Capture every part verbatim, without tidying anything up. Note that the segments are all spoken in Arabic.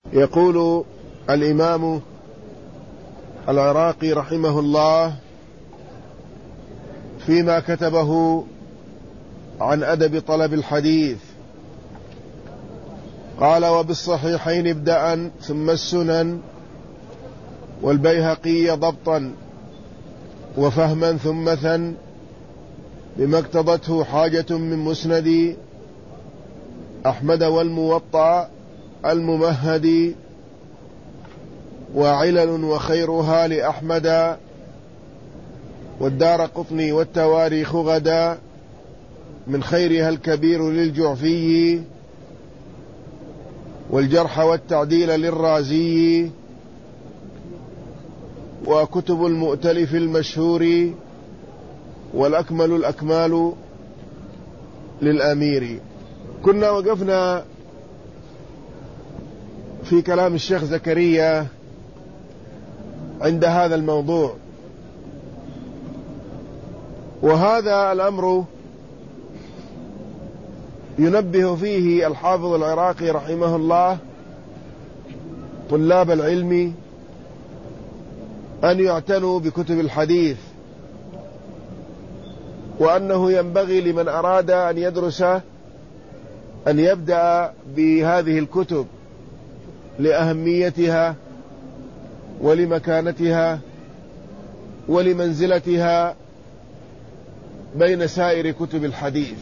يقول الإمام العراقي رحمه الله فيما كتبه عن أدب طلب الحديث، قال: وبالصحيحين ابدأ ثم السنن والبيهقي ضبطا وفهما ثم ثن بما اقتضته حاجة من مسند أحمد والموطأ الممهد، وعلل وخيرها لأحمد والدار قطني والتواريخ غدا، من خيرها الكبير للجعفي والجرح والتعديل للرازي، وكتب المؤتلف المشهور والأكمل الأكمال للأمير. كنا وقفنا في كلام الشيخ زكريا عند هذا الموضوع، وهذا الأمر ينبه فيه الحافظ العراقي رحمه الله طلاب العلم أن يعتنوا بكتب الحديث، وأنه ينبغي لمن أراد أن يدرس أن يبدأ بهذه الكتب لأهميتها ولمكانتها ولمنزلتها بين سائر كتب الحديث.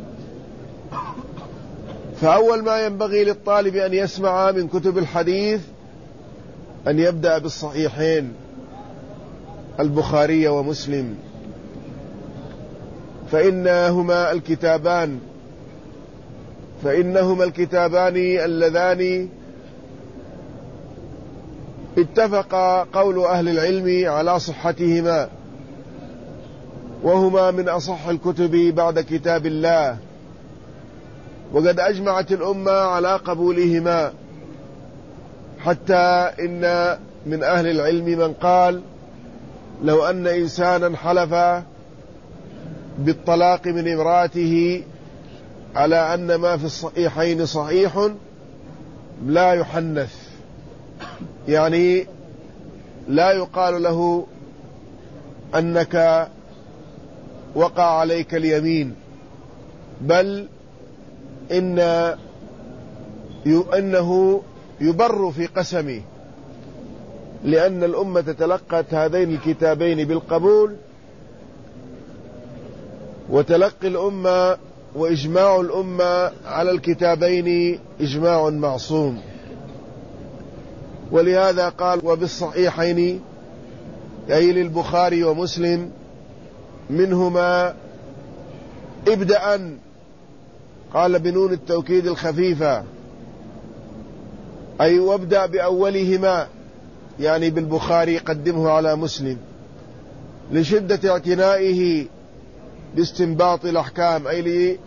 فأول ما ينبغي للطالب أن يسمع من كتب الحديث أن يبدأ بالصحيحين البخاري ومسلم، فإنهما الكتابان فإنهما الكتابان اللذان اتفق قول أهل العلم على صحتهما، وهما من أصح الكتب بعد كتاب الله، وقد أجمعت الأمة على قبولهما، حتى إن من أهل العلم من قال: لو أن إنسانا حلف بالطلاق من امرأته على أن ما في الصحيحين صحيح لا يحنث، يعني لا يقال له أنك وقع عليك اليمين، بل إن إنه يبر في قسمه، لأن الأمة تلقت هذين الكتابين بالقبول، وتلقي الأمة وإجماع الأمة على الكتابين إجماع معصوم. ولهذا قال: وبالصحيحين أي للبخاري ومسلم منهما ابدأ، قال بنون التوكيد الخفيفة، أي وابدأ بأولهما، يعني بالبخاري قدمه على مسلم، لشدة اعتنائه باستنباط الأحكام، أي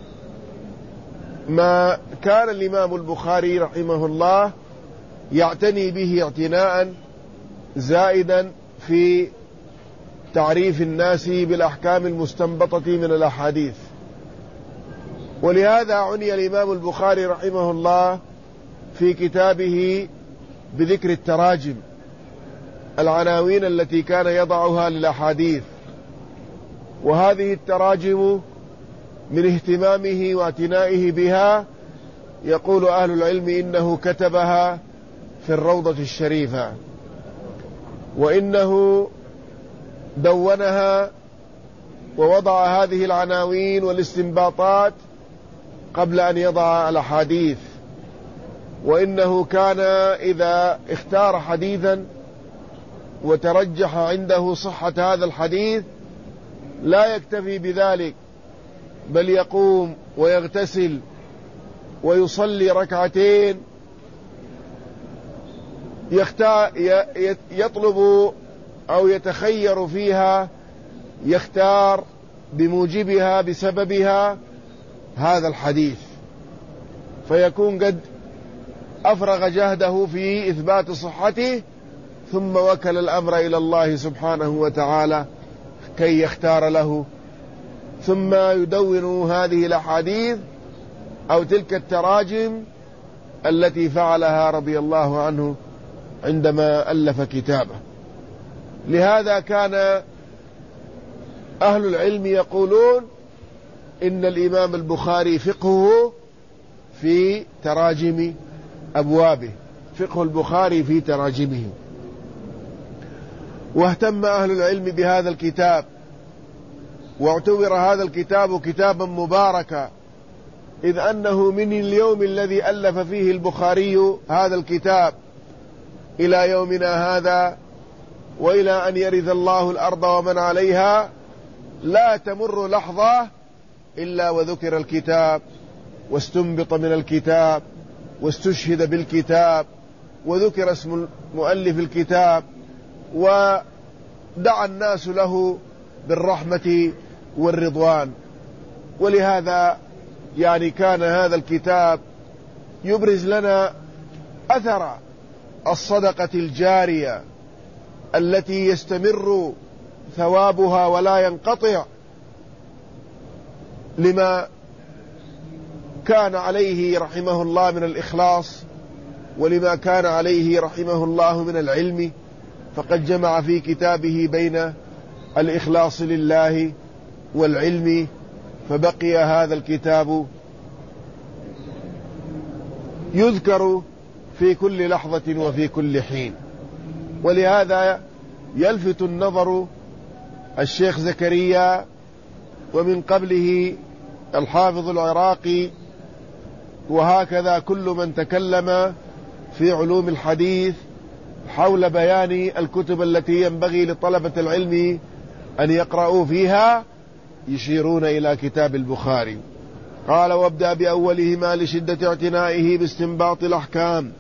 ما كان الإمام البخاري رحمه الله يعتني به اعتناء زائدا في تعريف الناس بالأحكام المستنبطة من الأحاديث. ولهذا عني الإمام البخاري رحمه الله في كتابه بذكر التراجم، العناوين التي كان يضعها للأحاديث، وهذه التراجم من اهتمامه واعتنائه بها يقول أهل العلم إنه كتبها في الروضة الشريفة، وإنه دونها ووضع هذه العناوين والاستنباطات قبل أن يضع الأحاديث، وإنه كان إذا اختار حديثا وترجح عنده صحة هذا الحديث لا يكتفي بذلك، بل يقوم ويغتسل ويصلي ركعتين، يطلب أو يتخير فيها، يختار بموجبها بسببها هذا الحديث، فيكون قد أفرغ جهده في إثبات صحته، ثم وكل الأمر إلى الله سبحانه وتعالى كي يختار له، ثم يدون هذه الأحاديث أو تلك التراجم التي فعلها رضي الله عنه عندما ألف كتابه. لهذا كان أهل العلم يقولون إن الإمام البخاري فقهه في تراجم أبوابه، فقه البخاري في تراجمه. واهتم أهل العلم بهذا الكتاب، واعتبر هذا الكتاب كتابا مباركا، إذ أنه من اليوم الذي ألف فيه البخاري هذا الكتاب إلى يومنا هذا، وإلى أن يرث الله الأرض ومن عليها، لا تمر لحظة إلا وذكر الكتاب، واستنبط من الكتاب، واستشهد بالكتاب، وذكر اسم مؤلف الكتاب، ودعا الناس له بالرحمة والرضوان. ولهذا يعني كان هذا الكتاب يبرز لنا أثر الصدقة الجارية التي يستمر ثوابها ولا ينقطع، لما كان عليه رحمه الله من الإخلاص، ولما كان عليه رحمه الله من العلم. فقد جمع في كتابه بين الإخلاص لله والعلم، فبقي هذا الكتاب يذكر في كل لحظة وفي كل حين. ولهذا يلفت النظر الشيخ زكريا ومن قبله الحافظ العراقي، وهكذا كل من تكلم في علوم الحديث حول بيان الكتب التي ينبغي لطلبة العلم أن يقرأوا فيها، يشيرون إلى كتاب البخاري. قال: وابدأ بأولهما لشدة اعتنائه باستنباط الأحكام،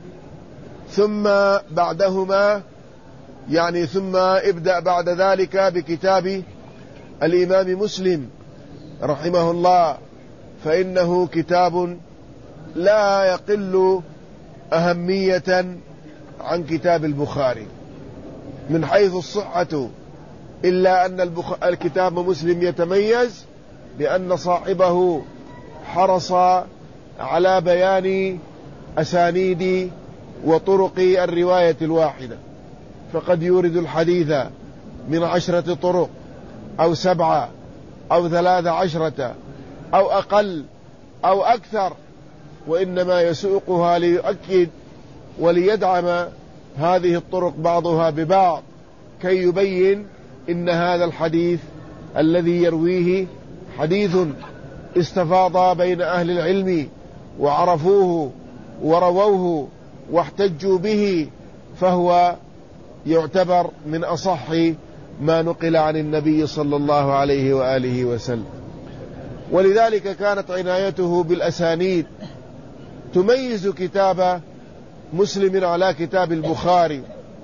ثم بعدهما يعني ثم ابدأ بعد ذلك بكتاب الإمام مسلم رحمه الله، فإنه كتاب لا يقل أهمية عن كتاب البخاري من حيث الصحة، إلا أن الكتاب مسلم يتميز بأن صاحبه حرص على بيان أسانيد وطرق الرواية الواحدة، فقد يورد الحديث من عشرة طرق أو سبعة أو ثلاث عشرة أو أقل أو أكثر، وإنما يسوقها ليؤكد وليدعم هذه الطرق بعضها ببعض، كي يبين إن هذا الحديث الذي يرويه حديث استفاض بين أهل العلم وعرفوه ورووه واحتجوا به، فهو يعتبر من أصح ما نقل عن النبي صلى الله عليه وآله وسلم. ولذلك كانت عنايته بالأسانيد تميز كتاب مسلم على كتاب البخاري،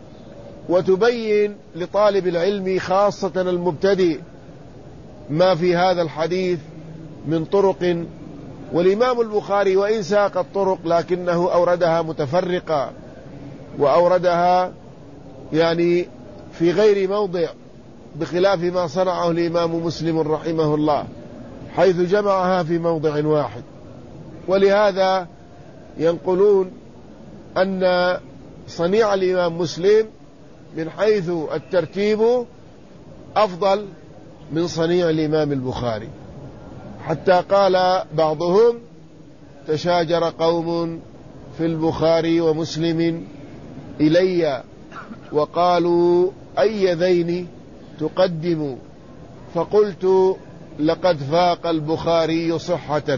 وتبين لطالب العلم خاصة المبتدئ ما في هذا الحديث من طرق. والإمام البخاري وإن ساق الطرق لكنه أوردها متفرقة، وأوردها يعني في غير موضع، بخلاف ما صنعه الإمام مسلم رحمه الله حيث جمعها في موضع واحد. ولهذا ينقلون أن صنيع الإمام مسلم من حيث الترتيب أفضل من صنيع الإمام البخاري، حتى قال بعضهم: تشاجر قوم في البخاري ومسلم إلي وقالوا أي ذين تقدم، فقلت لقد فاق البخاري صحة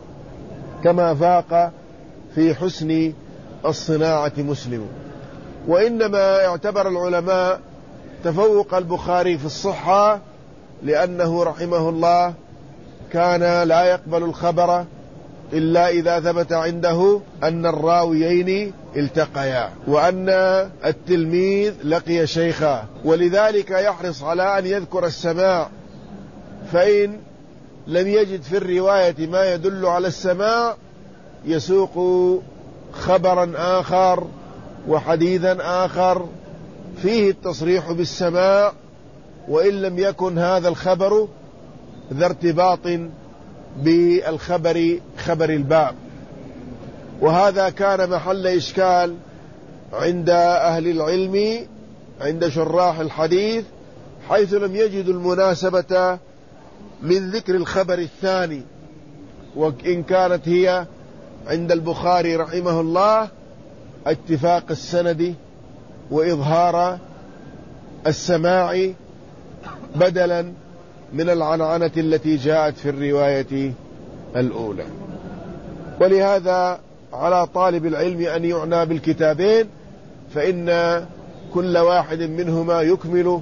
كما فاق في حسن الصناعة مسلم. وإنما اعتبر العلماء تفوق البخاري في الصحة لأنه رحمه الله كان لا يقبل الخبر إلا إذا ثبت عنده أن الراويين التقيا وأن التلميذ لقي شيخا، ولذلك يحرص على أن يذكر السماع، فإن لم يجد في الرواية ما يدل على السماع يسوق خبرا آخر وحديثا آخر فيه التصريح بالسماع، وإن لم يكن هذا الخبر ذا ارتباط بالخبر خبر الباب. وهذا كان محل إشكال عند أهل العلم عند شراح الحديث، حيث لم يجدوا المناسبة من ذكر الخبر الثاني، وإن كانت هي عند البخاري رحمه الله اتفاق السند وإظهار السماع بدلا من العنعنة التي جاءت في الرواية الأولى. ولهذا على طالب العلم أن يعنى بالكتابين، فإن كل واحد منهما يكمل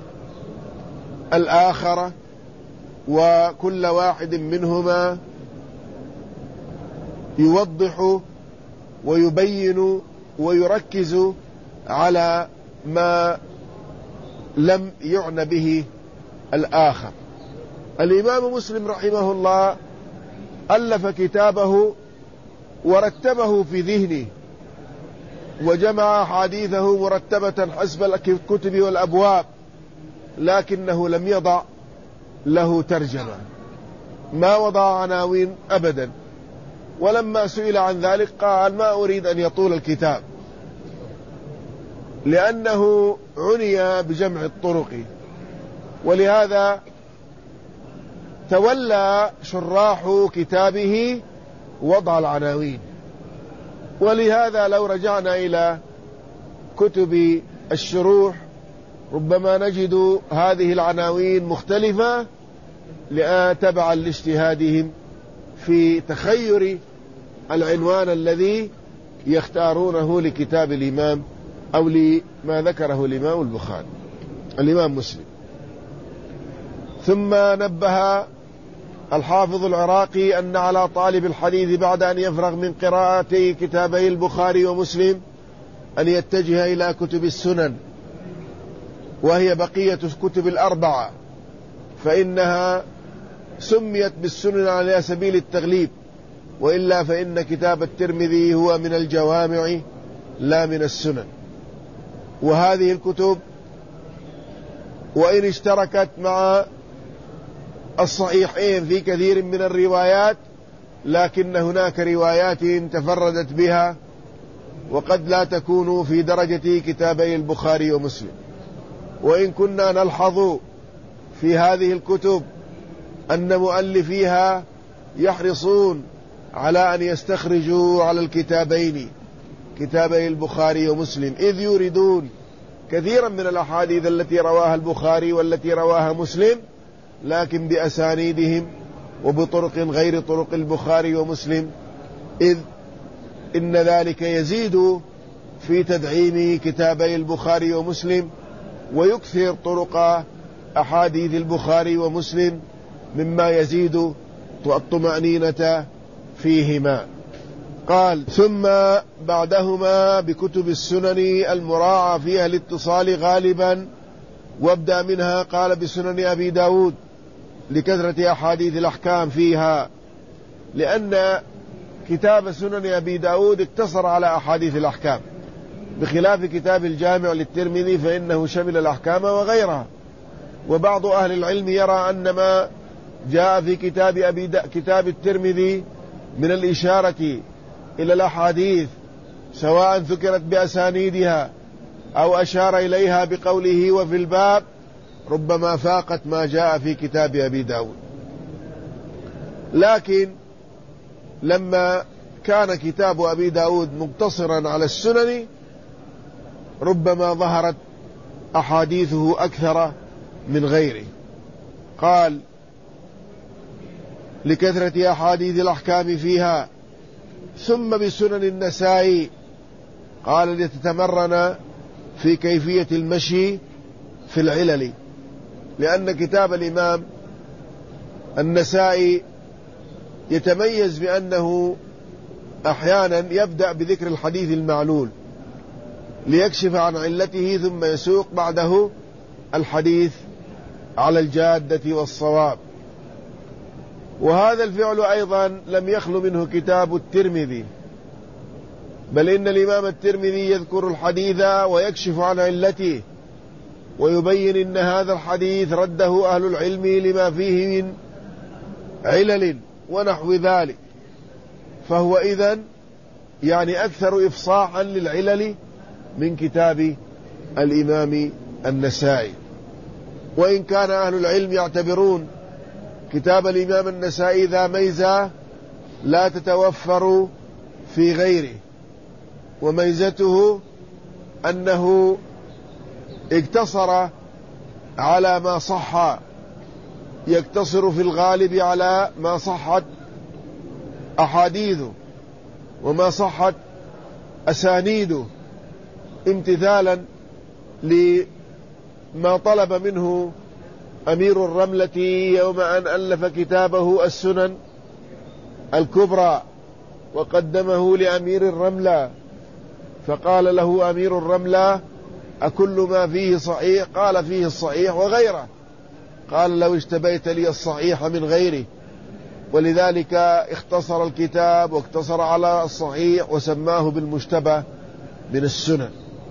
الآخر، وكل واحد منهما يوضح ويبين ويركز على ما لم يعنى به الآخر. الإمام مسلم رحمه الله ألف كتابه ورتبه في ذهنه، وجمع أحاديثه مرتبة حسب الكتب والأبواب، لكنه لم يضع له ترجمة، ما وضع عناوين أبدا. ولما سئل عن ذلك قال: ما أريد أن يطول الكتاب، لأنه عني بجمع الطرق. ولهذا تولى شراح كتابه وضع العناوين. ولهذا لو رجعنا إلى كتب الشروح ربما نجد هذه العناوين مختلفة تبعا لاجتهادهم في تخير العنوان الذي يختارونه لكتاب الإمام أو لما ذكره الإمام البخاري الإمام مسلم. ثم نبه الحافظ العراقي أن على طالب الحديث بعد أن يفرغ من قراءة كتابي البخاري ومسلم أن يتجه إلى كتب السنن، وهي بقية كتب الأربعة، فإنها سميت بالسنن على سبيل التغليب، وإلا فإن كتاب الترمذي هو من الجوامع لا من السنن. وهذه الكتب وإن اشتركت مع الصحيحين في كثير من الروايات، لكن هناك روايات تفردت بها وقد لا تكون في درجة كتابي البخاري ومسلم. وإن كنا نلحظ في هذه الكتب أن مؤلفيها يحرصون على أن يستخرجوا على الكتابين كتابي البخاري ومسلم، إذ يريدون كثيرا من الأحاديث التي رواها البخاري والتي رواها مسلم، لكن بأسانيدهم وبطرق غير طرق البخاري ومسلم، إذ إن ذلك يزيد في تدعيم كتابي البخاري ومسلم ويكثر طرق أحاديث البخاري ومسلم، مما يزيد الطمأنينة فيهما. قال: ثم بعدهما بكتب السنن المراعى فيها الاتصال غالبا، وابدأ منها. قال: بسنن أبي داود لكثرة أحاديث الأحكام فيها، لأن كتاب سنن أبي داود اقتصر على أحاديث الأحكام، بخلاف كتاب الجامع للترمذي فإنه شمل الأحكام وغيرها. وبعض أهل العلم يرى أن ما جاء في كتاب, أبي دا كتاب الترمذي من الإشارة إلى الأحاديث سواء ذكرت بأسانيدها أو أشار إليها بقوله وفي الباب ربما فاقت ما جاء في كتاب أبي داود. لكن لما كان كتاب أبي داود مقتصرا على السنن ربما ظهرت أحاديثه أكثر من غيره. قال: لكثرة أحاديث الأحكام فيها. ثم بسنن النسائي. قال: لتتمرن في كيفية المشي في العلل، لأن كتاب الإمام النسائي يتميز بأنه أحيانا يبدأ بذكر الحديث المعلول ليكشف عن علته، ثم يسوق بعده الحديث على الجادة والصواب. وهذا الفعل أيضا لم يخل منه كتاب الترمذي، بل إن الإمام الترمذي يذكر الحديث ويكشف عن علته ويبين إن هذا الحديث رده أهل العلم لما فيه من علل ونحو ذلك. فهو إذن يعني أكثر إفصاحا للعلل من كتاب الإمام النسائي. وإن كان أهل العلم يعتبرون كتاب الإمام النسائي ذا ميزة لا تتوفر في غيره، وميزته أنه اقتصر على ما صح، يقتصر في الغالب على ما صحت أحاديثه وما صحت أسانيده، امتثالا لما طلب منه أمير الرملة يوم أن ألف كتابه السنن الكبرى وقدمه لأمير الرملة، فقال له أمير الرملة: أكل ما فيه صحيح؟ قال: فيه الصحيح وغيره. قال: لو اشتبيت لي الصحيح من غيره. ولذلك اختصر الكتاب واقتصر على الصحيح وسماه بالمشتبه من السنن،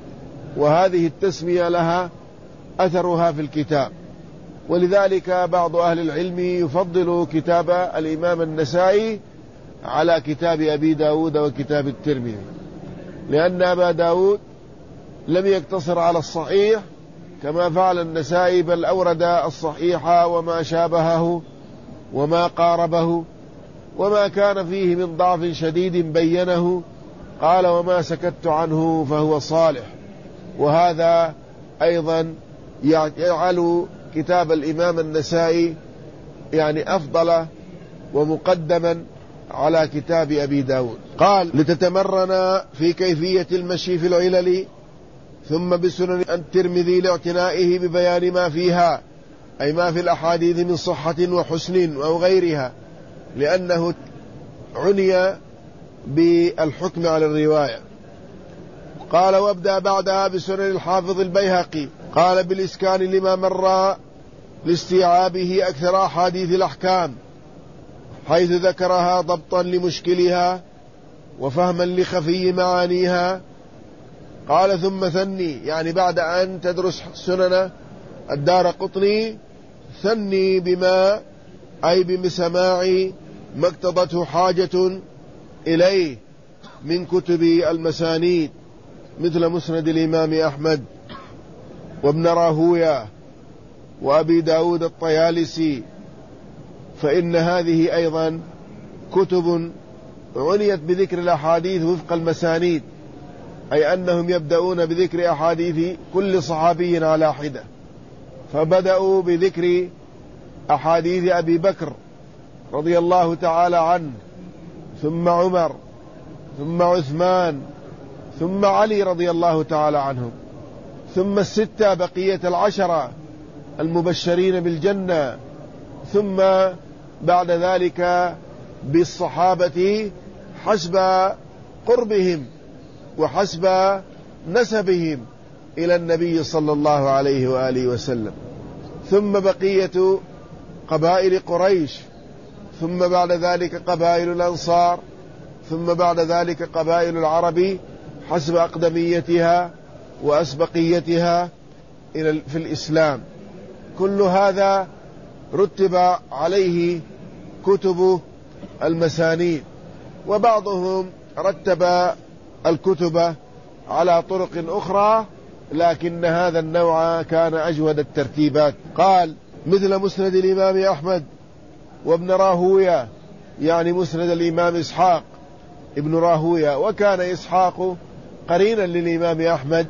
وهذه التسمية لها أثرها في الكتاب. ولذلك بعض أهل العلم يفضل كتاب الإمام النسائي على كتاب أبي داود وكتاب الترمذي، لأن أبا داود لم يقتصر على الصحيح كما فعل النسائي، بل أورد الصحيح وما شابهه وما قاربه، وما كان فيه من ضعف شديد بينه. قال: وما سكت عنه فهو صالح. وهذا أيضا يجعل كتاب الإمام النسائي يعني أفضل ومقدما على كتاب أبي داود. قال: لتتمرن في كيفية المشي في العلل، ثم بسنن الترمذي لاعتنائه ببيان ما فيها، أي ما في الأحاديث من صحة وحسن أو غيرها، لأنه عني بالحكم على الرواية. قال: وابدأ بعدها بسنن الحافظ البيهقي. قال: بالإسكان لما مر لاستيعابه أكثر أحاديث الأحكام، حيث ذكرها ضبطا لمشكلها وفهما لخفي معانيها. قال: ثم ثني، يعني بعد أن تدرس سنن الدارقطني ثني بما أي بسماع ما اقتضته حاجة إليه من كتب المسانيد، مثل مسند الإمام أحمد وابن راهوية وأبي داود الطيالسي، فإن هذه أيضا كتب عنيت بذكر الأحاديث وفق المسانيد، أي أنهم يبدأون بذكر أحاديث كل صحابي على حدة، فبدأوا بذكر أحاديث أبي بكر رضي الله تعالى عنه، ثم عمر، ثم عثمان، ثم علي رضي الله تعالى عنهم، ثم الستة بقية العشرة المبشرين بالجنة، ثم بعد ذلك بالصحابة حسب قربهم وحسب نسبهم إلى النبي صلى الله عليه وآله وسلم، ثم بقية قبائل قريش، ثم بعد ذلك قبائل الأنصار، ثم بعد ذلك قبائل العرب حسب أقدميتها وأسبقيتها في الإسلام. كل هذا رتب عليه كتب المسانيد، وبعضهم رتب الكتب على طرق أخرى، لكن هذا النوع كان أجود الترتيبات. قال: مثل مسند الإمام أحمد وابن راهوية، يعني مسند الإمام إسحاق ابن راهوية، وكان إسحاق قرينا للإمام أحمد.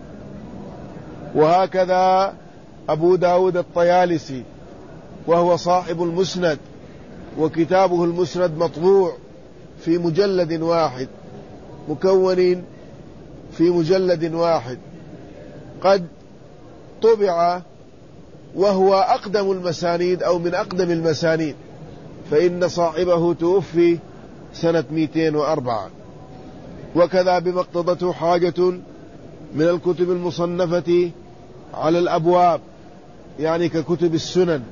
وهكذا أبو داود الطيالسي، وهو صاحب المسند، وكتابه المسند مطبوع في مجلد واحد، مكون في مجلد واحد، قد طبع، وهو أقدم المسانيد أو من أقدم المسانيد، فإن صاحبه توفي سنة مئتين وأربعة. وكذا بما اقتضته حاجة من الكتب المصنفة على الأبواب، يعني ككتب السنن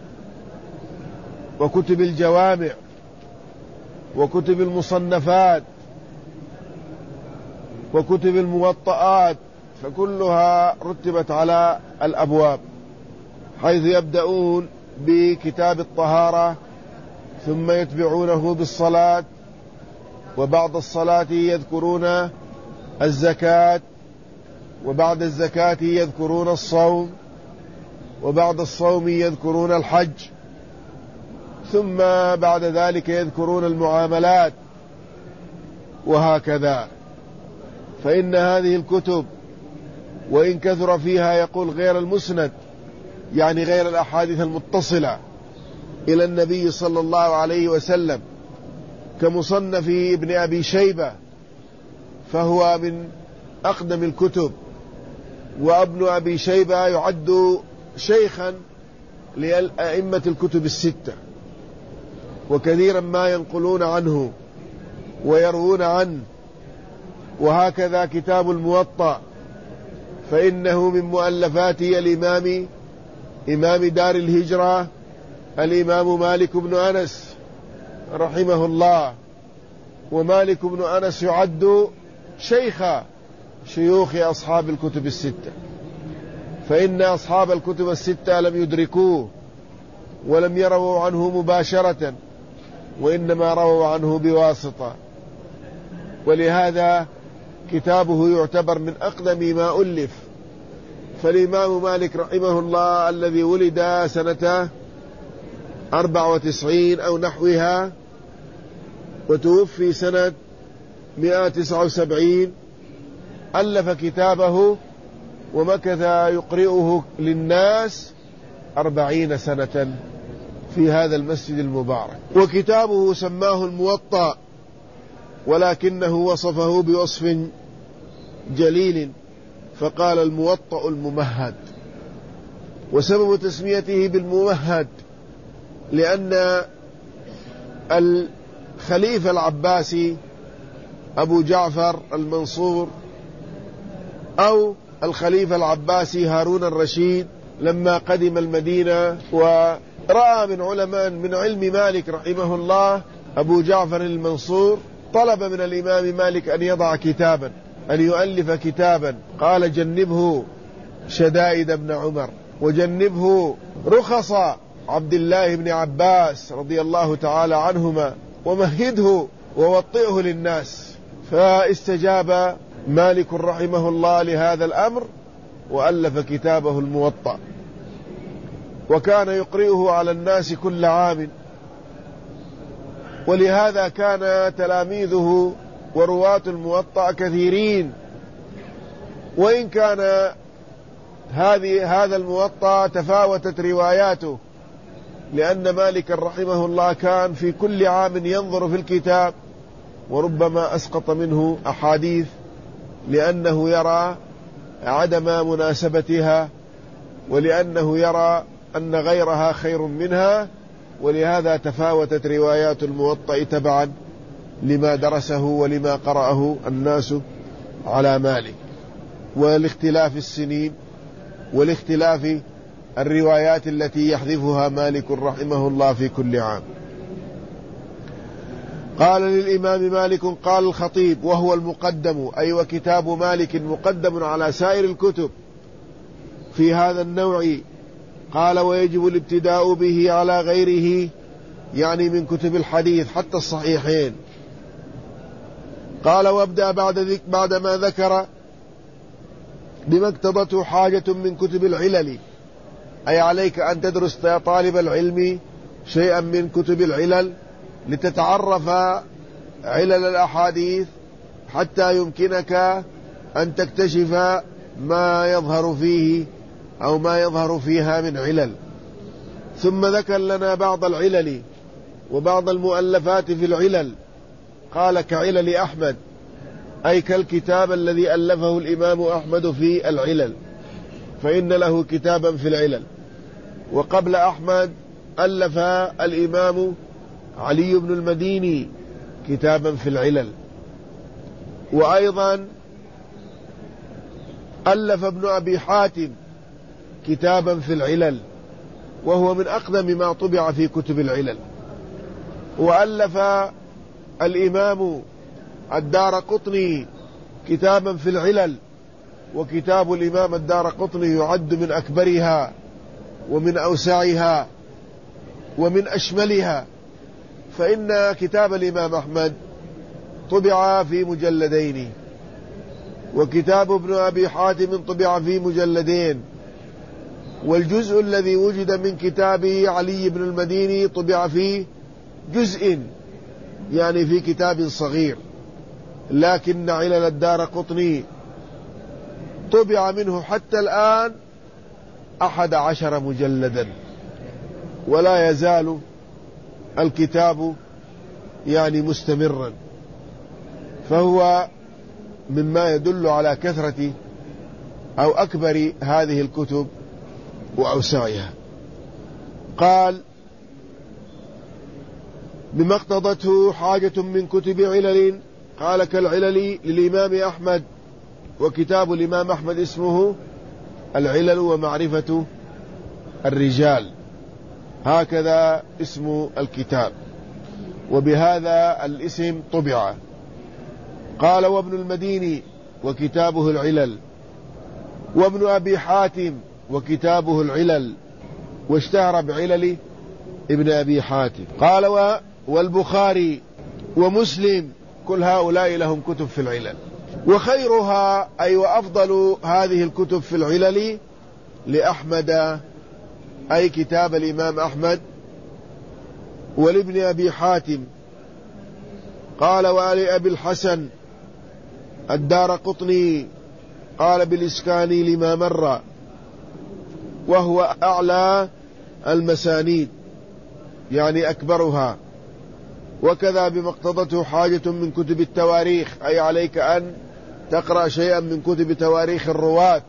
وكتب الجوامع وكتب المصنفات وكتب الموطئات، فكلها رتبت على الأبواب، حيث يبدأون بكتاب الطهارة، ثم يتبعونه بالصلاة، وبعد الصلاة يذكرون الزكاة، وبعد الزكاة يذكرون الصوم، وبعد الصوم يذكرون الحج، ثم بعد ذلك يذكرون المعاملات، وهكذا. فإن هذه الكتب وإن كثر فيها يقول غير المسند، يعني غير الأحاديث المتصلة إلى النبي صلى الله عليه وسلم، كمصنف ابن أبي شيبة فهو من أقدم الكتب، وابن أبي شيبة يعد شيخا لأئمة الكتب الستة، وكثيرا ما ينقلون عنه ويروون عنه. وهكذا كتاب الموطأ، فإنه من مؤلفات الإمام إمام دار الهجرة الإمام مالك بن أنس رحمه الله. ومالك بن أنس يعد شيخ شيوخ أصحاب الكتب الستة، فإن أصحاب الكتب الستة لم يدركوه ولم يروا عنه مباشرة، وإنما رووا عنه بواسطة، ولهذا كتابه يعتبر من أقدم ما ألف. فالإمام مالك رحمه الله الذي ولد سنة أربع وتسعين أو نحوها وتوفي سنة مئة وتسعة وسبعين، ألف كتابه ومكث يقرئه للناس أربعين سنة في هذا المسجد المبارك. وكتابه سماه الموطأ، ولكنه وصفه بوصف جليل فقال الموطأ الممهد. وسبب تسميته بالممهد لأن الخليفة العباسي أبو جعفر المنصور أو الخليفة العباسي هارون الرشيد لما قدم المدينة ورأى من علماء من علم مالك رحمه الله أبو جعفر المنصور، طلب من الإمام مالك أن يضع كتابا، أن يؤلف كتابا. قال جنبه شدائد ابن عمر، وجنبه رخص عبد الله بن عباس رضي الله تعالى عنهما، ومهده ووطئه للناس. فاستجاب مالك رحمه الله لهذا الأمر وألف كتابه الموطأ، وكان يقرئه على الناس كل عام. ولهذا كان تلاميذه ورواة الموطأ كثيرين، وإن كان هذه هذا الموطأ تفاوتت رواياته، لأن مالك رحمه الله كان في كل عام ينظر في الكتاب وربما أسقط منه أحاديث لأنه يرى عدم مناسبتها، ولأنه يرى أن غيرها خير منها، ولهذا تفاوتت روايات الموطأ تبعا لما درسه ولما قرأه الناس على مالك، والاختلاف السنين والاختلاف الروايات التي يحذفها مالك رحمه الله في كل عام. قال للإمام مالك قال الخطيب وهو المقدم، أي وكتاب مالك مقدم على سائر الكتب في هذا النوع. قال ويجب الابتداء به على غيره، يعني من كتب الحديث حتى الصحيحين. قال وابدأ بعد ذك بعد ما ذكر بما اقتضته حاجة من كتب العلل، أي عليك أن تدرس يا طالب العلم شيئا من كتب العلل لتتعرف علل الأحاديث حتى يمكنك أن تكتشف ما يظهر فيه أو ما يظهر فيها من علل. ثم ذكر لنا بعض العلل وبعض المؤلفات في العلل. قال كعلل أحمد، أي كالكتاب الذي ألفه الإمام أحمد في العلل، فإن له كتابا في العلل. وقبل أحمد ألف الإمام علي بن المديني كتابا في العلل، وأيضا ألف ابن أبي حاتم كتابا في العلل، وهو من أقدم ما طبع في كتب العلل. وألف الإمام الدارقطني كتابا في العلل، وكتاب الإمام الدارقطني يعد من أكبرها ومن أوسعها ومن أشملها. فإن كتاب الإمام أحمد طبع في مجلدين، وكتاب ابن أبي حاتم طبع في مجلدين، والجزء الذي وجد من كتاب علي بن المديني طبع في جزء، يعني في كتاب صغير. لكن علل الدارقطني طبع منه حتى الآن أحد عشر مجلدا، ولا يزال الكتاب يعني مستمرا، فهو مما يدل على كثرة أو أكبر هذه الكتب وأوسعها. قال: بما اقتضته حاجة من كتب علل. قال: كالعلل للإمام أحمد، وكتاب الإمام أحمد اسمه العلل ومعرفة الرجال، هكذا اسم الكتاب، وبهذا الاسم طبع. قال: وابن المديني وكتابه العلل، وابن أبي حاتم وكتابه العلل، واشتهر بعلل ابن أبي حاتم. قال: والبخاري ومسلم، كل هؤلاء لهم كتب في العلل. وخيرها أي وأفضل هذه الكتب في العلل لأحمد، أي كتاب الإمام أحمد، ولابن أبي حاتم. قال: ولأبي الحسن الدارقطني، قال بالإسكاني لما مر، وهو أعلى المسانيد يعني أكبرها. وكذا بما اقتضته حاجة من كتب التواريخ، أي عليك أن تقرأ شيئا من كتب تواريخ الرواة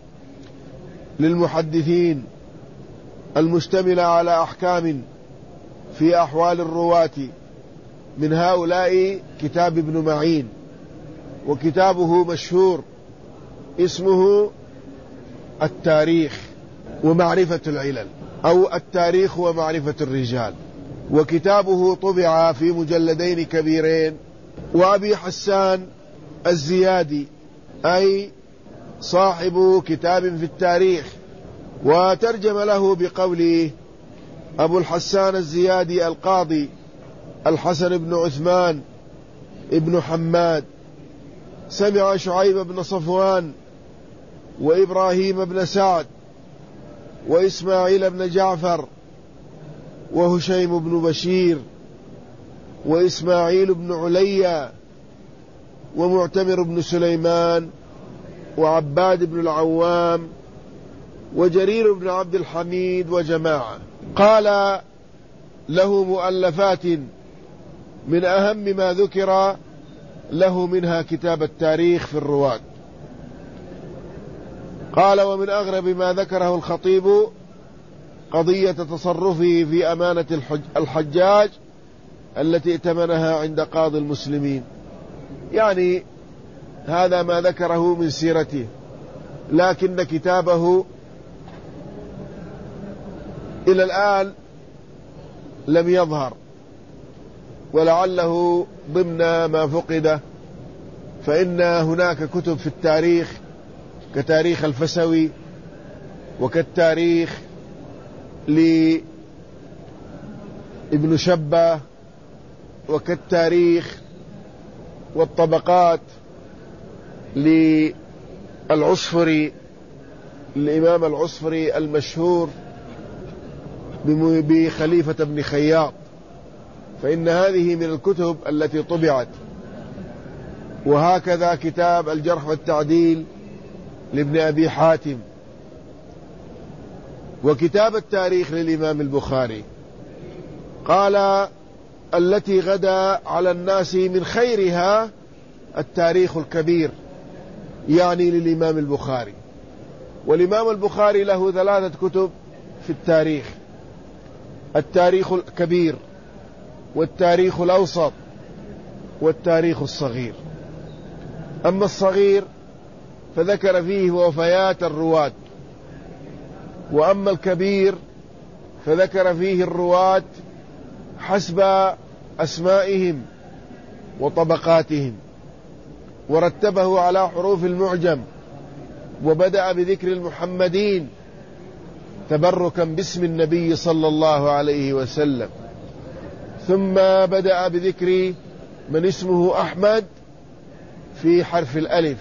للمحدثين المشتملة على أحكام في أحوال الرواة. من هؤلاء كتاب ابن معين، وكتابه مشهور اسمه التاريخ ومعرفة العلل، أو التاريخ ومعرفة الرجال، وكتابه طبع في مجلدين كبيرين. وأبي حسان الزيادي، أي صاحب كتاب في التاريخ، وترجم له بقوله: أبو الحسان الزيادي القاضي الحسن بن عثمان ابن حماد سمع شعيب بن صفوان وإبراهيم بن سعد وإسماعيل بن جعفر وهشيم بن بشير وإسماعيل بن عليا ومعتمر بن سليمان وعباد بن العوام وجرير بن عبد الحميد وجماعة. قال: له مؤلفات من أهم ما ذكر له منها كتاب التاريخ في الرواة. قال: ومن أغرب ما ذكره الخطيب قضية تصرفه في أمانة الحجاج التي ائتمنها عند قاضي المسلمين، يعني هذا ما ذكره من سيرته، لكن كتابه إلى الآن لم يظهر، ولعله ضمن ما فقد، فإن هناك كتب في التاريخ كتاريخ الفسوي، وكالتاريخ لابن شبة، وكالتاريخ والطبقات للعصفري، الإمام العصفري المشهور بخليفة بن خياط، فإن هذه من الكتب التي طبعت. وهكذا كتاب الجرح والتعديل لابن أبي حاتم، وكتاب التاريخ للإمام البخاري. قال: التي غدا على الناس من خيرها التاريخ الكبير، يعني للإمام البخاري. والإمام البخاري له ثلاثة كتب في التاريخ: التاريخ الكبير، والتاريخ الأوسط، والتاريخ الصغير. أما الصغير فذكر فيه وفيات الرواة، وأما الكبير فذكر فيه الرواة حسب أسمائهم وطبقاتهم، ورتبه على حروف المعجم، وبدأ بذكر المحمدين تبركا باسم النبي صلى الله عليه وسلم، ثم بدأ بذكر من اسمه أحمد في حرف الألف،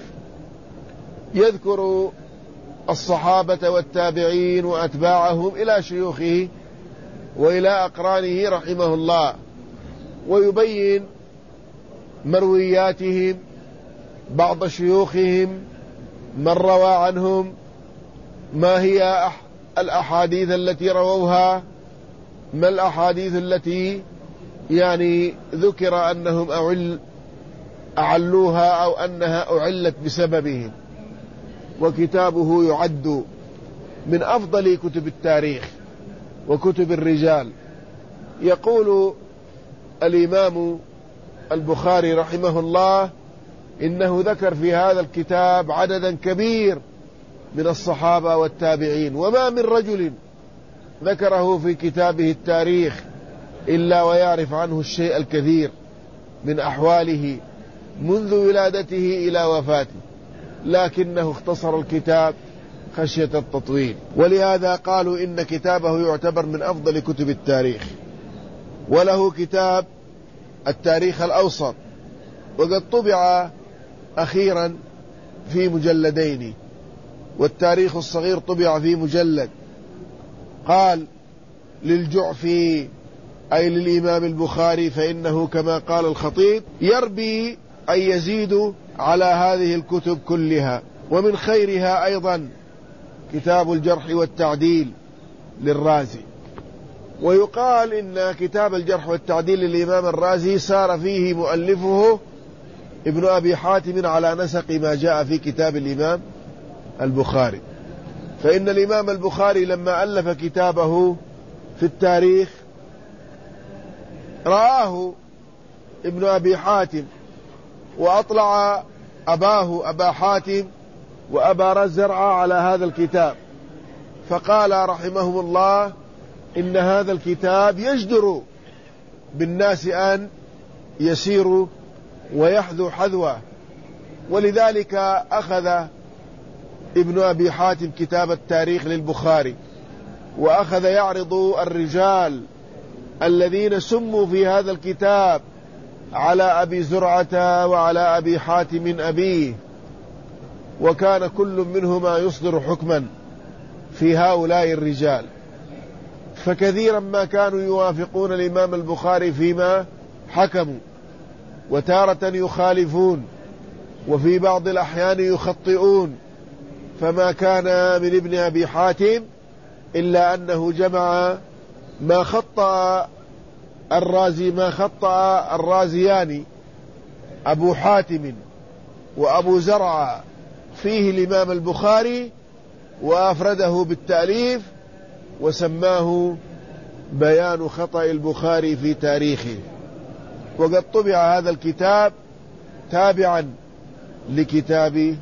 يذكر الصحابة والتابعين وأتباعهم إلى شيوخه وإلى أقرانه رحمه الله، ويبين مروياتهم، بعض شيوخهم، من روى عنهم، ما هي الأحاديث التي رووها، ما الأحاديث التي يعني ذكر أنهم أعل أعلوها أو أنها أعلت بسببهم. وكتابه يعد من أفضل كتب التاريخ وكتب الرجال. يقول الإمام البخاري رحمه الله إنه ذكر في هذا الكتاب عددا كبير من الصحابة والتابعين، وما من رجل ذكره في كتابه التاريخ إلا ويعرف عنه الشيء الكثير من أحواله منذ ولادته إلى وفاته، لكنه اختصر الكتاب خشية التطويل، ولهذا قالوا إن كتابه يعتبر من أفضل كتب التاريخ. وله كتاب التاريخ الأوسط، وقد طبع أخيرا في مجلدين، والتاريخ الصغير طبع في مجلد. قال للجعفي أي للإمام البخاري فإنه كما قال الخطيب يربي أن يزيد على هذه الكتب كلها، ومن خيرها أيضا كتاب الجرح والتعديل للرازي. ويقال إن كتاب الجرح والتعديل للإمام الرازي سار فيه مؤلفه ابن أبي حاتم على نسق ما جاء في كتاب الإمام البخاري، فإن الإمام البخاري لما ألف كتابه في التاريخ رآه ابن أبي حاتم وأطلع أباه أبا حاتم وأبا زرعة على هذا الكتاب، فقال رحمهم الله إن هذا الكتاب يجدر بالناس أن يسيروا ويحذو حذوه، ولذلك أخذ ابن أبي حاتم كتاب التاريخ للبخاري وأخذ يعرض الرجال الذين سموا في هذا الكتاب على أبي زرعة وعلى أبي حاتم أبيه، وكان كل منهما يصدر حكما في هؤلاء الرجال، فكثيرا ما كانوا يوافقون الإمام البخاري فيما حكموا، وتارة يخالفون، وفي بعض الأحيان يخطئون. فما كان من ابن أبي حاتم إلا أنه جمع ما خطأ الرازي ما خطأ الرازيان أبو حاتم وأبو زرع فيه الإمام البخاري، وأفرده بالتأليف وسماه بيان خطأ البخاري في تاريخه. وقد طبع هذا الكتاب تابعا لكتاب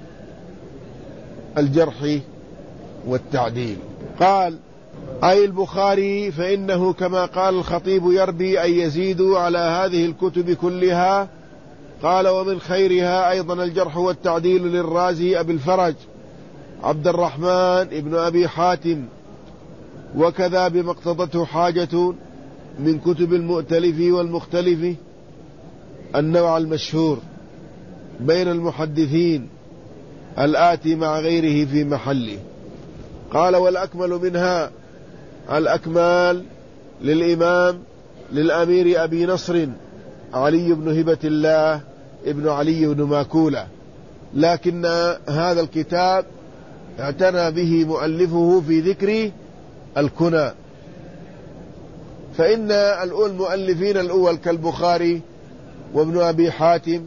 الجرح والتعديل. قال أي البخاري فإنه كما قال الخطيب يربي أن يزيدوا على هذه الكتب كلها. قال ومن خيرها أيضا الجرح والتعديل للرازي أبي الفرج عبد الرحمن ابن أبي حاتم، وكذا بما اقتضته حاجة من كتب المؤتلف والمختلف النوع المشهور بين المحدثين الآتي مع غيره في محله. قال والأكمل منها الأكمال للإمام للأمير أبي نصر علي بن هبة الله ابن علي بن ماكولة، لكن هذا الكتاب اعتنى به مؤلفه في ذكر الكنى، فإن المؤلفين الأول كالبخاري وابن أبي حاتم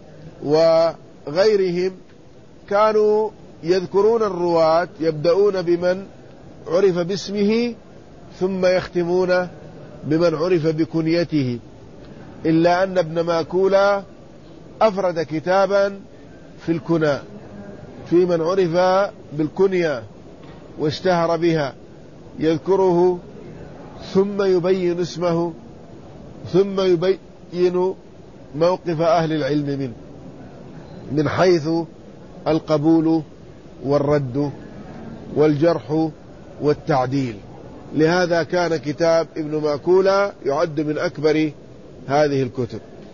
وغيرهم كانوا يذكرون الرواة يبدأون بمن عرف باسمه ثم يختمون بمن عرف بكنيته، إلا أن ابن ماكولة أفرد كتابا في الكنى في من عرف بالكنية واشتهر بها، يذكره ثم يبين اسمه ثم يبين موقف أهل العلم منه من حيث القبول والرد والجرح والتعديل. لهذا كان كتاب ابن ماكولة يعد من أكبر هذه الكتب.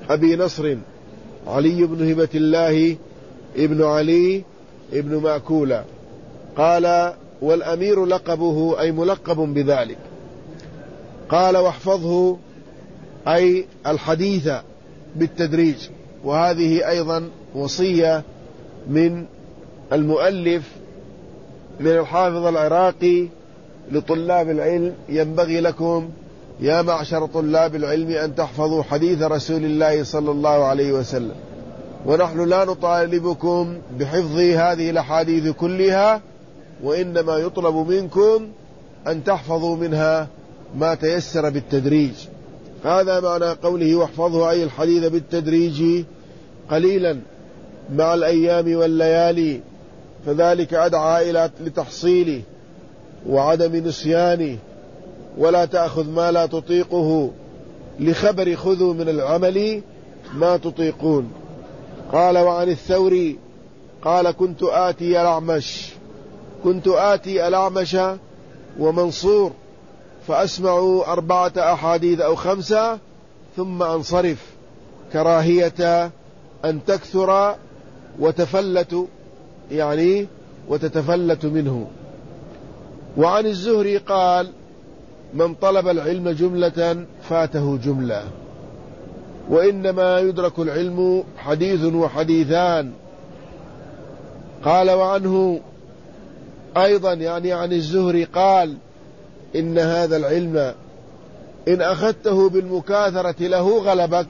أبي نصر علي بن هبة الله ابن علي ابن مأكولة. قال والأمير لقبه أي ملقب بذلك. قال واحفظه أي الحديث بالتدريج. وهذه أيضا وصية من المؤلف من الحافظ العراقي لطلاب العلم: ينبغي لكم يا معشر طلاب العلم أن تحفظوا حديث رسول الله صلى الله عليه وسلم، ونحن لا نطالبكم بحفظ هذه الأحاديث كلها، وإنما يطلب منكم أن تحفظوا منها ما تيسر بالتدريج. هذا معنى قوله واحفظه أي الحديث بالتدريج قليلا مع الأيام والليالي، فذلك أدعى إلى لتحصيله وعدم نسيانه، ولا تأخذ ما لا تطيقه، لخبر خذوا من العمل ما تطيقون. قال وعن الثوري قال كنت آتي الأعمش كنت آتي الأعمش ومنصور فأسمع أربعة أحاديث أو خمسة ثم أنصرف، كراهية أن تكثر وتفلت يعني وتتفلت منه. وعن الزهري قال من طلب العلم جملة فاته جملة، وإنما يدرك العلم حديث وحديثان. قال وعنه أيضا يعني عن الزهري قال إن هذا العلم إن أخذته بالمكاثرة له غلبك،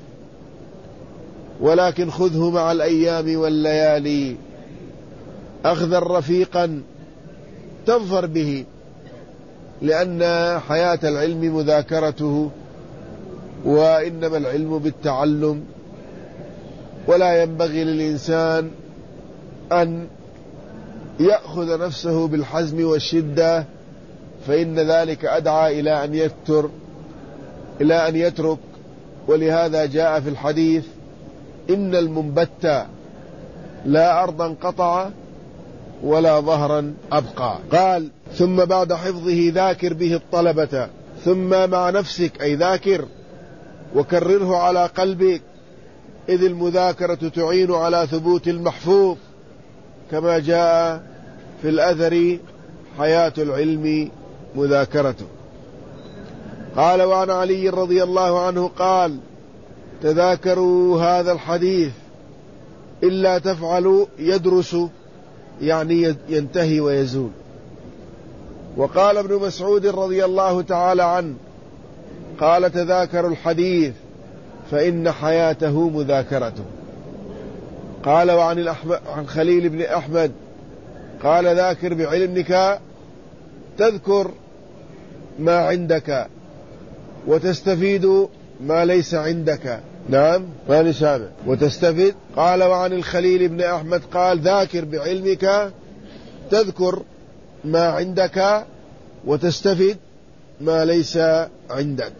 ولكن خذه مع الأيام والليالي أخذا رفيقا تظفر به، لأن حياة العلم مذاكرته، وإنما العلم بالتعلم، ولا ينبغي للإنسان أن يأخذ نفسه بالحزم والشدة، فإن ذلك أدعى إلى أن يتر إلى أن يترك. ولهذا جاء في الحديث إن المنبت لا أرضا قطع ولا ظهرا أبقى. قال ثم بعد حفظه ذاكر به الطلبة، ثم مع نفسك أي ذاكر وكرره على قلبك، إذ المذاكرة تعين على ثبوت المحفوظ، كما جاء في الأثر حياة العلم مذاكرته. قال وعن علي رضي الله عنه قال تذاكروا هذا الحديث إلا تفعلوا يدرس يعني ينتهي ويزول. وقال ابن مسعود رضي الله تعالى عنه قال تذاكروا الحديث فإن حياته مذاكرته. قال وعن الأحمد عن خليل بن أحمد قال ذاكر بعلمك تذكر ما عندك وتستفيد ما ليس عندك. نعم ما نسامع وتستفيد. قال وعن الخليل بن أحمد قال ذاكر بعلمك تذكر ما عندك وتستفيد ما ليس عندك.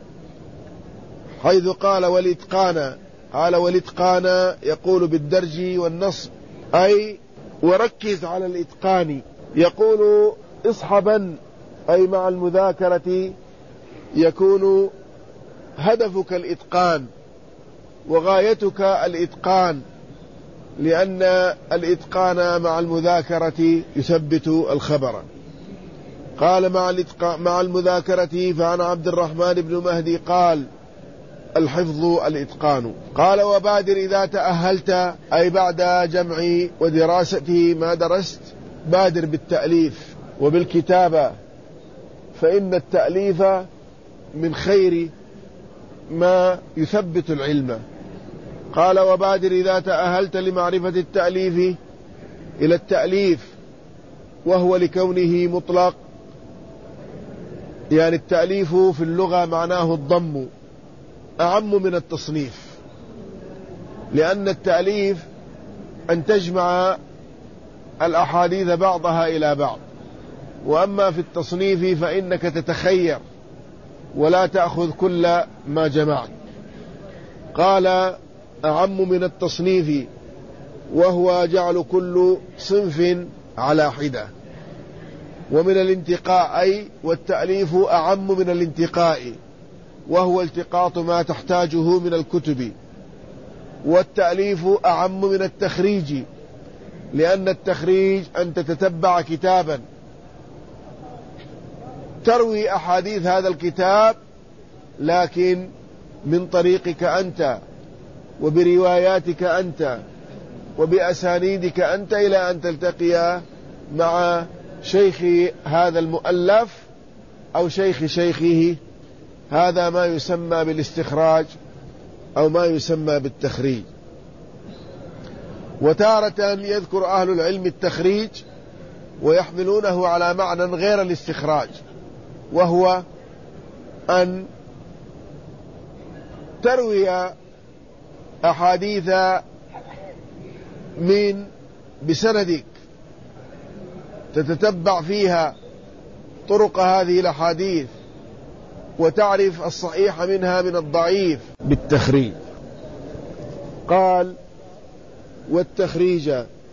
حيث قال والإتقان قال والإتقان يقول بالدرج والنصب أي وركز على الإتقان. يقول اصحبا أي مع المذاكرة يكون هدفك الإتقان وغايتك الإتقان، لأن الإتقان مع المذاكرة يثبت الخبر. قال مع, مع المذاكرة فعن عبد الرحمن بن مهدي قال الحفظ الإتقان. قال وبادر إذا تأهلت أي بعد جمع ودراسته ما درست بادر بالتأليف وبالكتابة، فإن التأليف من خير ما يثبت العلم. قال وبادر إذا تأهلت لمعرفة التأليف إلى التأليف، وهو لكونه مطلق، يعني التأليف في اللغة معناه الضم أعم من التصنيف، لأن التأليف أن تجمع الأحاديث بعضها إلى بعض، وأما في التصنيف فإنك تتخير ولا تأخذ كل ما جمعت. قال أعم من التصنيف وهو جعل كل صنف على حدة. ومن الانتقاء أي والتأليف أعم من الانتقاء، وهو التقاط ما تحتاجه من الكتب. والتأليف أعم من التخريج، لأن التخريج أن تتتبع كتابا تروي أحاديث هذا الكتاب لكن من طريقك أنت وبرواياتك أنت وبأسانيدك أنت إلى أن تلتقي مع شيخ هذا المؤلف أو شيخ شيخه. هذا ما يسمى بالاستخراج أو ما يسمى بالتخريج. وتارة يذكر أهل العلم التخريج ويحملونه على معنى غير الاستخراج، وهو أن تروي أحاديث من بسندك تتتبع فيها طرق هذه الأحاديث وتعرف الصحيح منها من الضعيف بالتخريج. قال: والتخريج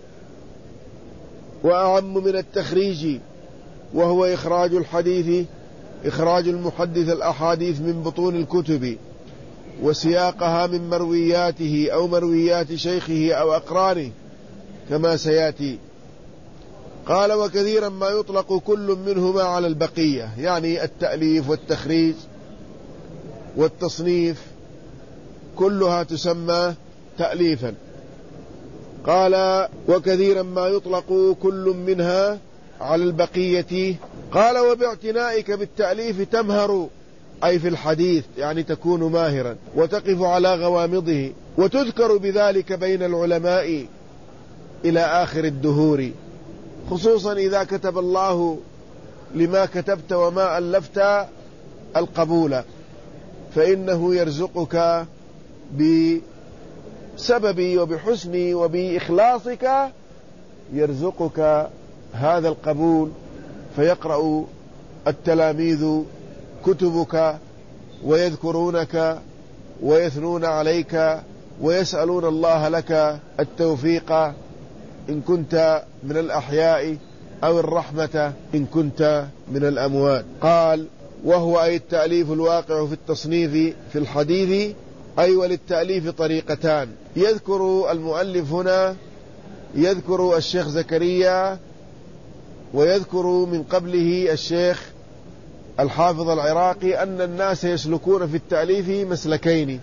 وأعم من التخريج وهو إخراج الحديث إخراج المحدث الأحاديث من بطون الكتب وسياقها من مروياته أو مرويات شيخه أو أقرانه كما سيأتي. قال: وكثيرا ما يطلق كل منهما على البقية، يعني التأليف والتخريج والتصنيف كلها تسمى تأليفا. قال: وكثيرا ما يطلق كل منها على البقية. قال: وباعتنائك بالتأليف تمهر، أي في الحديث، يعني تكون ماهرا وتقف على غوامضه، وتذكر بذلك بين العلماء إلى آخر الدهور، خصوصا إذا كتب الله لما كتبت وما ألفت القبول، فإنه يرزقك بسبب وبحسن وبإخلاصك يرزقك هذا القبول، فيقرأ التلاميذ كتبك ويذكرونك ويثنون عليك ويسألون الله لك التوفيق إن كنت من الأحياء أو الرحمة إن كنت من الأموات. قال: وهو أي التأليف الواقع في التصنيف في الحديث، أي وللتأليف طريقتان. يذكر المؤلف هنا يذكر الشيخ زكريا ويذكر من قبله الشيخ الحافظ العراقي أن الناس يسلكون في التأليف مسلكين.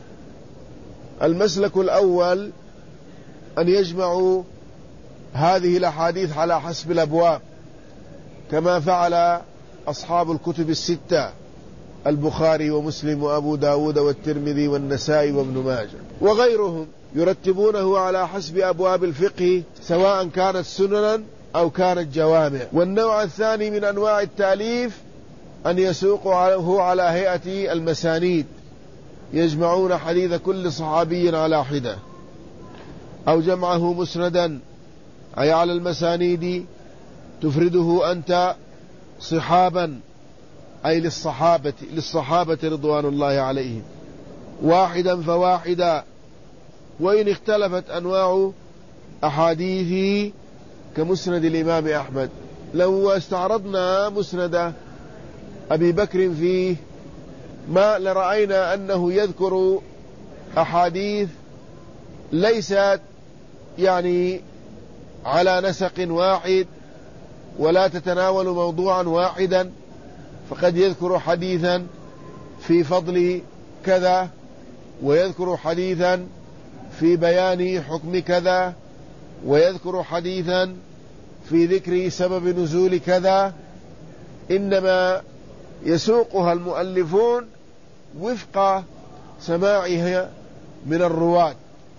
المسلك الأول أن يجمعوا هذه الأحاديث على حسب الأبواب كما فعل أصحاب الكتب الستة: البخاري ومسلم وأبو داود والترمذي والنسائي وابن ماجه وغيرهم، يرتبونه على حسب أبواب الفقه سواء كانت سننا أو كانت جوامع. والنوع الثاني من أنواع التأليف أن يسوقه على هيئة المسانيد، يجمعون حديث كل صحابي على حدة، أو جمعه مسندا، أي على المسانيد تفرده أنت صحابا، أي للصحابة للصحابة رضوان الله عليهم، واحدا فواحدا. وإن اختلفت أنواع أحاديثه كمسند الإمام أحمد، لو استعرضنا مسند أبي بكر فيه ما لرأينا أنه يذكر أحاديث ليست يعني على نسق واحد ولا تتناول موضوعا واحدا، فقد يذكر حديثا في فضل كذا، ويذكر حديثا في بيان حكم كذا، ويذكر حديثا في ذكر سبب نزول كذا. إنما يسوقها المؤلفون وفق سماعها من الرواة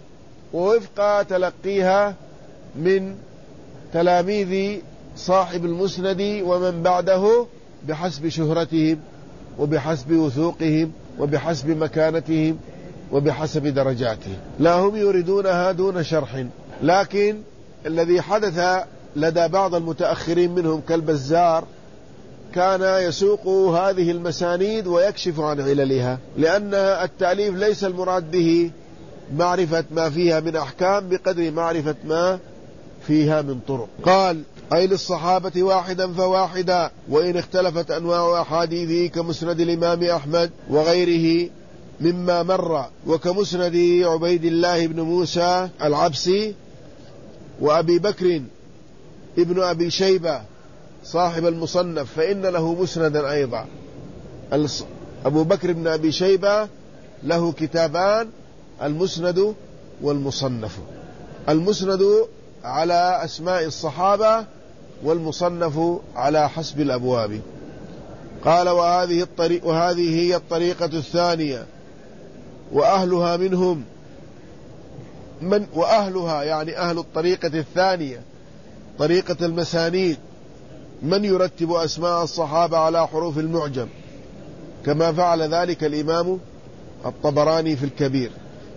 ووفق تلقيها من تلاميذ صاحب المسند ومن بعده بحسب شهرتهم وبحسب وثوقهم وبحسب مكانتهم وبحسب درجاتهم، لا هم يريدونها دون شرح. لكن الذي حدث لدى بعض المتأخرين منهم كالبزار كان يسوق هذه المسانيد ويكشف عن عللها، لأن التأليف ليس المراد به معرفة ما فيها من أحكام بقدر معرفة ما فيها من طرق. قال أي للصحابة واحدا فواحدا، وإن اختلفت أنواع أحاديثه كمسند الإمام أحمد وغيره مما مر، وكمسند عبيد الله بن موسى العبسي وأبي بكر ابن أبي شيبة صاحب المصنف، فإن له مسندا أيضا. أبو بكر بن أبي شيبة له كتابان، المسند والمصنف. المسند على أسماء الصحابة، والمصنف على حسب الأبواب. قال وهذه, الطريق وهذه هي الطريقة الثانية، وأهلها منهم من وأهلها يعني أهل الطريقة الثانية طريقة المسانيد من يرتب أسماء الصحابة على حروف المعجم، كما فعل ذلك الإمام الطبراني في الكبير.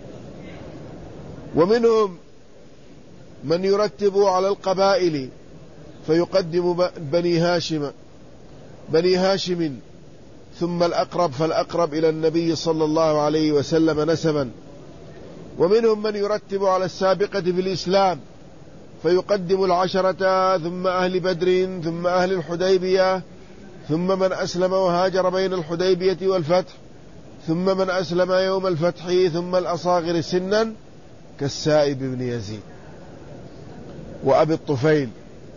ومنهم من يرتب على القبائل فيقدم بني هاشم بني هاشم ثم الأقرب فالأقرب إلى النبي صلى الله عليه وسلم نسبا. ومنهم من يرتب على السابقة في الإسلام فيقدم العشرة ثم أهل بدر ثم أهل الحديبية ثم من أسلم وهاجر بين الحديبية والفتح ثم من أسلم يوم الفتح ثم الأصاغر سنا كالسائب بن يزيد وأبي الطفيل،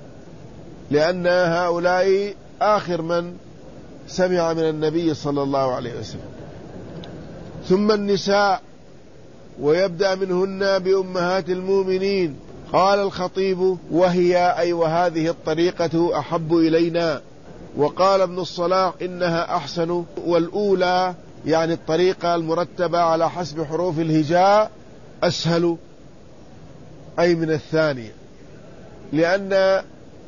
لأن هؤلاء آخر من سمع من النبي صلى الله عليه وسلم. ثم النساء ويبدأ منهن بأمهات المؤمنين. قال الخطيب وهي أي وهذه الطريقة أحب إلينا. وقال ابن الصلاح إنها أحسن، والأولى يعني الطريقة المرتبة على حسب حروف الهجاء أسهل أي من الثانية، لأنه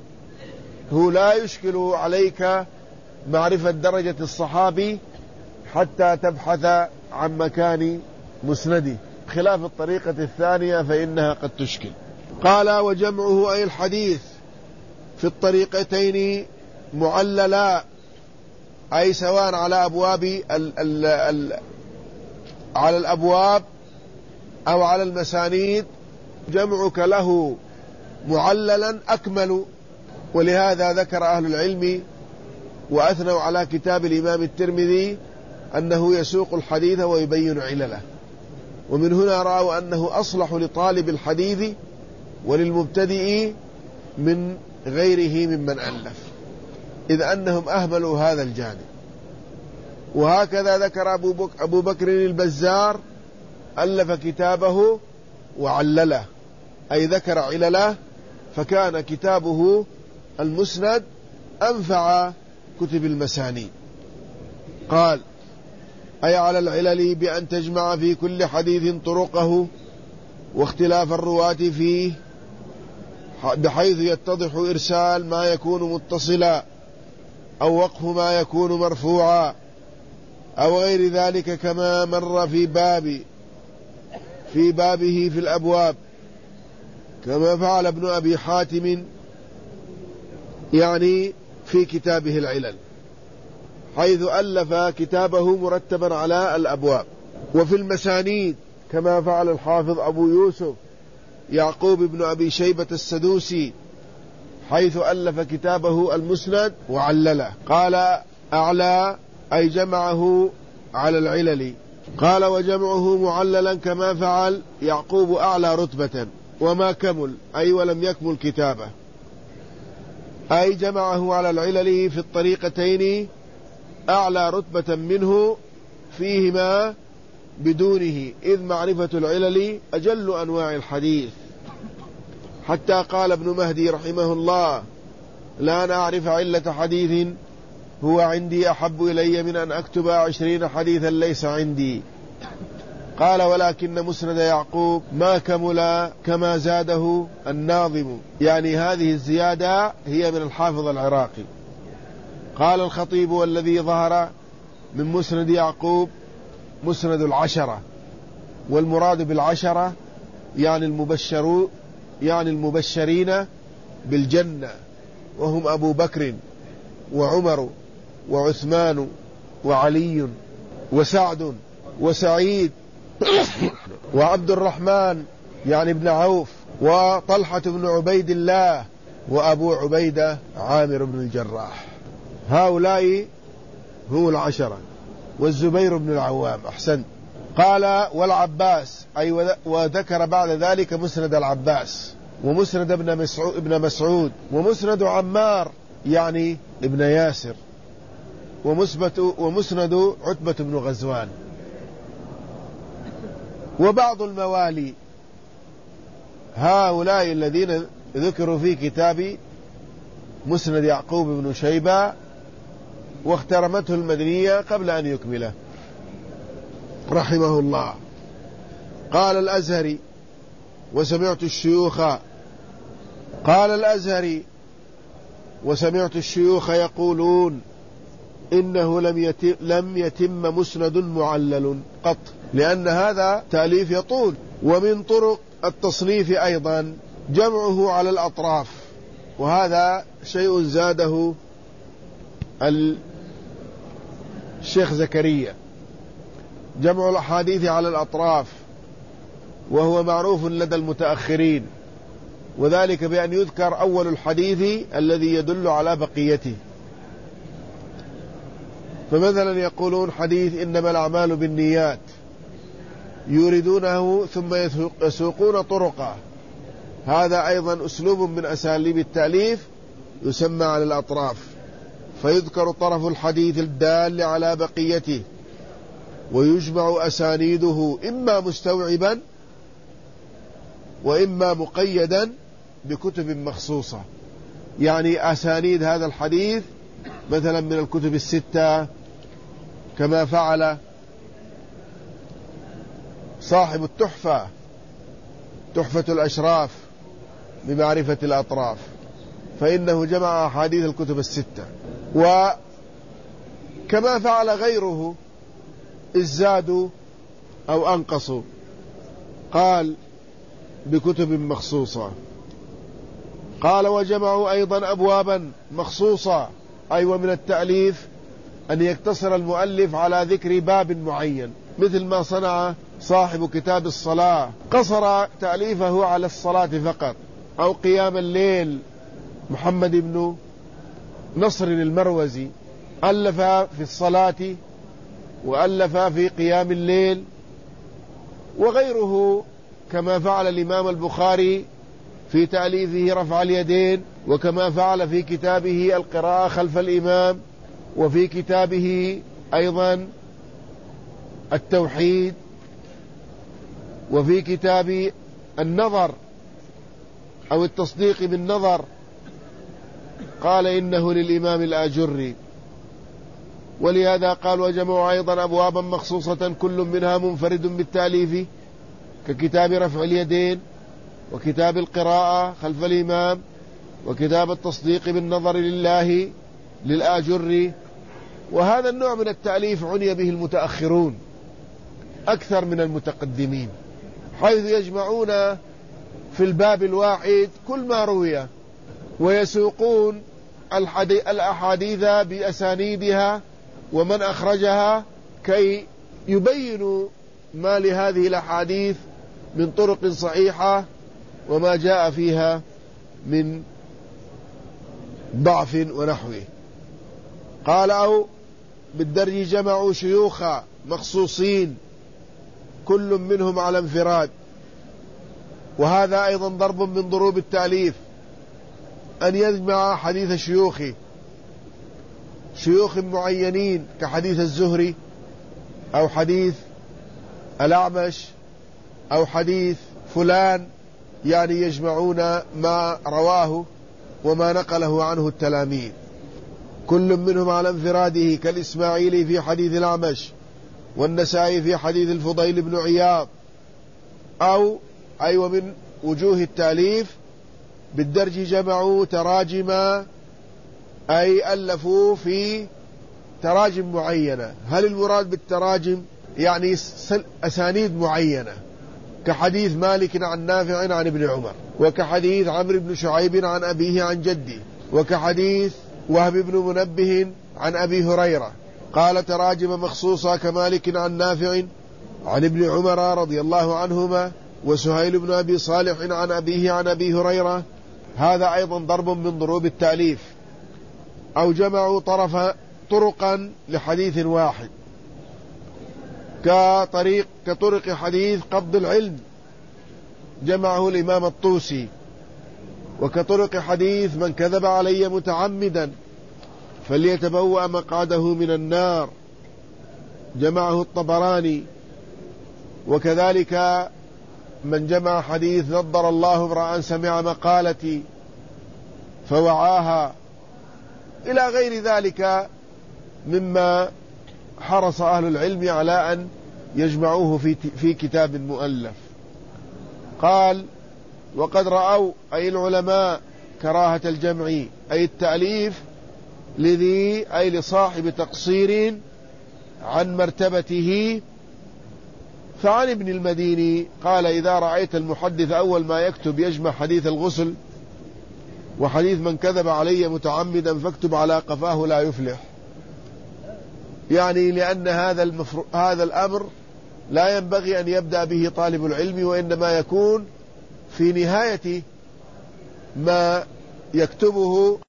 لا يشكل عليك معرفة درجة الصحابي حتى تبحث عن مكان مسنده، خلاف الطريقة الثانية فإنها قد تشكل. قال وجمعه أي الحديث في الطريقتين معللا، أي سواء على أبواب ال ال ال على الأبواب أو على المسانيد، جمعك له معللا أكمل. ولهذا ذكر أهل العلم وأثنوا على كتاب الإمام الترمذي أنه يسوق الحديث ويبين علله، ومن هنا رأوا أنه أصلح لطالب الحديث وللمبتدئ من غيره ممن ألف، إذ أنهم أهملوا هذا الجانب. وهكذا ذكر أبو, بك أبو بكر البزار ألف كتابه وعلله، أي ذكر علله، فكان كتابه المسند أنفع كتب المسانيد. قال أي على العلل بأن تجمع في كل حديث طرقه واختلاف الرواة فيه، بحيث يتضح إرسال ما يكون متصلا أو وقف ما يكون مرفوعا أو غير ذلك، كما مر في باب في بابه في الأبواب، كما فعل ابن أبي حاتم يعني في كتابه العلل، حيث ألف كتابه مرتبا على الأبواب. وفي المسانيد كما فعل الحافظ أبو يوسف يعقوب بن أبي شيبة السدوسي، حيث ألف كتابه المسند وعلله. قال أعلى أي جمعه على العلل. قال وجمعه معللا كما فعل يعقوب أعلى رتبة وما كمل أي ولم يكمل كتابه، أي جمعه على العلل في الطريقتين أعلى رتبة منه فيهما بدونه، إذ معرفة العلل أجل أنواع الحديث. حتى قال ابن مهدي رحمه الله لا نعرف علة حديث هو عندي أحب إلي من أن أكتب عشرين حديثا ليس عندي. قال ولكن مسند يعقوب ما كمل كما زاده الناظم، يعني هذه الزيادة هي من الحافظ العراقي. قال الخطيب والذي ظهر من مسند يعقوب مسند العشرة، والمراد بالعشرة يعني المبشرون يعني المبشرين بالجنة، وهم أبو بكر وعمر وعثمان وعلي وسعد وسعيد وعبد الرحمن يعني ابن عوف وطلحة بن عبيد الله، وأبو عبيدة عامر بن الجراح. هؤلاء هم العشرة. والزبير بن العوام. أحسن. قال والعباس، أي وذكر بعد ذلك مسند العباس ومسند ابن مسعود, ابن مسعود ومسند عمار يعني ابن ياسر، ومسند عتبة بن غزوان، وبعض الموالي. هؤلاء الذين ذكروا في كتاب مسند يعقوب بن شيبة واخترمته المدنية قبل أن يكمله رحمه الله. قال الأزهري وسمعت الشيوخ قال الأزهري وسمعت الشيوخ يقولون إنه لم يتم, لم يتم مسند معلل قط، لأن هذا تأليف يطول. ومن طرق التصنيف أيضا جمعه على الأطراف، وهذا شيء زاده الشيخ زكريا، جمع الأحاديث على الأطراف، وهو معروف لدى المتأخرين، وذلك بأن يذكر أول الحديث الذي يدل على بقيته. فمثلا يقولون حديث إنما الأعمال بالنيات، يريدونه ثم يسوقون طرقه. هذا أيضا أسلوب من أساليب التأليف يسمى على الأطراف، فيذكر طرف الحديث الدال على بقيته، ويجمع أسانيده إما مستوعبا وإما مقيدا بكتب مخصوصة. يعني أسانيد هذا الحديث مثلا من الكتب الستة، كما فعل صاحب التحفة، تحفة الأشراف بمعرفة الأطراف، فإنه جمع أحاديث الكتب الستة. وكما فعل غيره ازدادوا أو أنقصوا، قال بكتب مخصوصة. قال وجمعوا أيضا أبوابا مخصوصة، أي ومن التأليف أن يقتصر المؤلف على ذكر باب معين، مثل ما صنع صاحب كتاب الصلاة، قصر تأليفه على الصلاة فقط. أو قيام الليل، محمد بن نصر المروزي ألف في الصلاة وألف في قيام الليل. وغيره كما فعل الإمام البخاري في تأليفه رفع اليدين، وكما فعل في كتابه القراءة خلف الإمام، وفي كتابه أيضا التوحيد، وفي كتاب النظر أو التصديق بالنظر قال إنه للإمام الآجري. ولهذا قال وجمعوا أيضا أبوابا مخصوصة كل منها منفرد بالتأليف، ككتاب رفع اليدين، وكتاب القراءة خلف الإمام، وكتاب التصديق بالنظر لله للآجري. وهذا النوع من التأليف عني به المتأخرون أكثر من المتقدمين، حيث يجمعون في الباب الواحد كل ما روي، ويسوقون الأحاديث بأسانيدها ومن أخرجها، كي يبينوا ما لهذه الأحاديث من طرق صحيحة وما جاء فيها من ضعف ونحوه. قال أو بالدرج جمعوا شيوخا مخصوصين كل منهم على انفراد. وهذا أيضا ضرب من ضروب التأليف، أن يجمع حديث شيوخ شيوخ معينين، كحديث الزهري أو حديث الأعمش أو حديث فلان، يعني يجمعون ما رواه وما نقله عنه التلاميذ كل منهم على انفراده، كالإسماعيلي في حديث الأعمش، والنسائي في حديث الفضيل بن عياض. أو أي ومن وجوه التأليف بالدرج جمعوا تراجم، أي ألفوا في تراجم معينة. هل المراد بالتراجم يعني أسانيد معينة، كحديث مالك عن نافع عن ابن عمر، وكحديث عمرو بن شعيب عن أبيه عن جده، وكحديث وهب بن منبه عن أبي هريرة. قال تراجم مخصوصة كمالك عن نافع عن ابن عمر رضي الله عنهما وسهيل بن أبي صالح عن أبيه عن أبي هريرة، هذا أيضا ضرب من ضروب التأليف. أو جمعوا طرف طرقا لحديث واحد كطريق كطرق حديث قبض العلم، جمعه الإمام الطوسي. وكطرق حديث من كذب علي متعمدا فليتبوأ مقعده من النار، جمعه الطبراني. وكذلك من جمع حديث نضر الله امرأ سمع مقالتي فوعاها، إلى غير ذلك مما حرص أهل العلم على أن يجمعوه في في كتاب مؤلف. قال: وقد رأوا أي العلماء كراهة الجمع أي التأليف لذي أي لصاحب تقصير عن مرتبته. فعن ابن المديني قال: إذا رأيت المحدث أول ما يكتب يجمع حديث الغسل وحديث من كذب علي متعمدا فاكتب على قفاه لا يفلح، يعني لأن هذا المفر... هذا الأمر لا ينبغي أن يبدأ به طالب العلم، وإنما يكون في نهاية ما يكتبه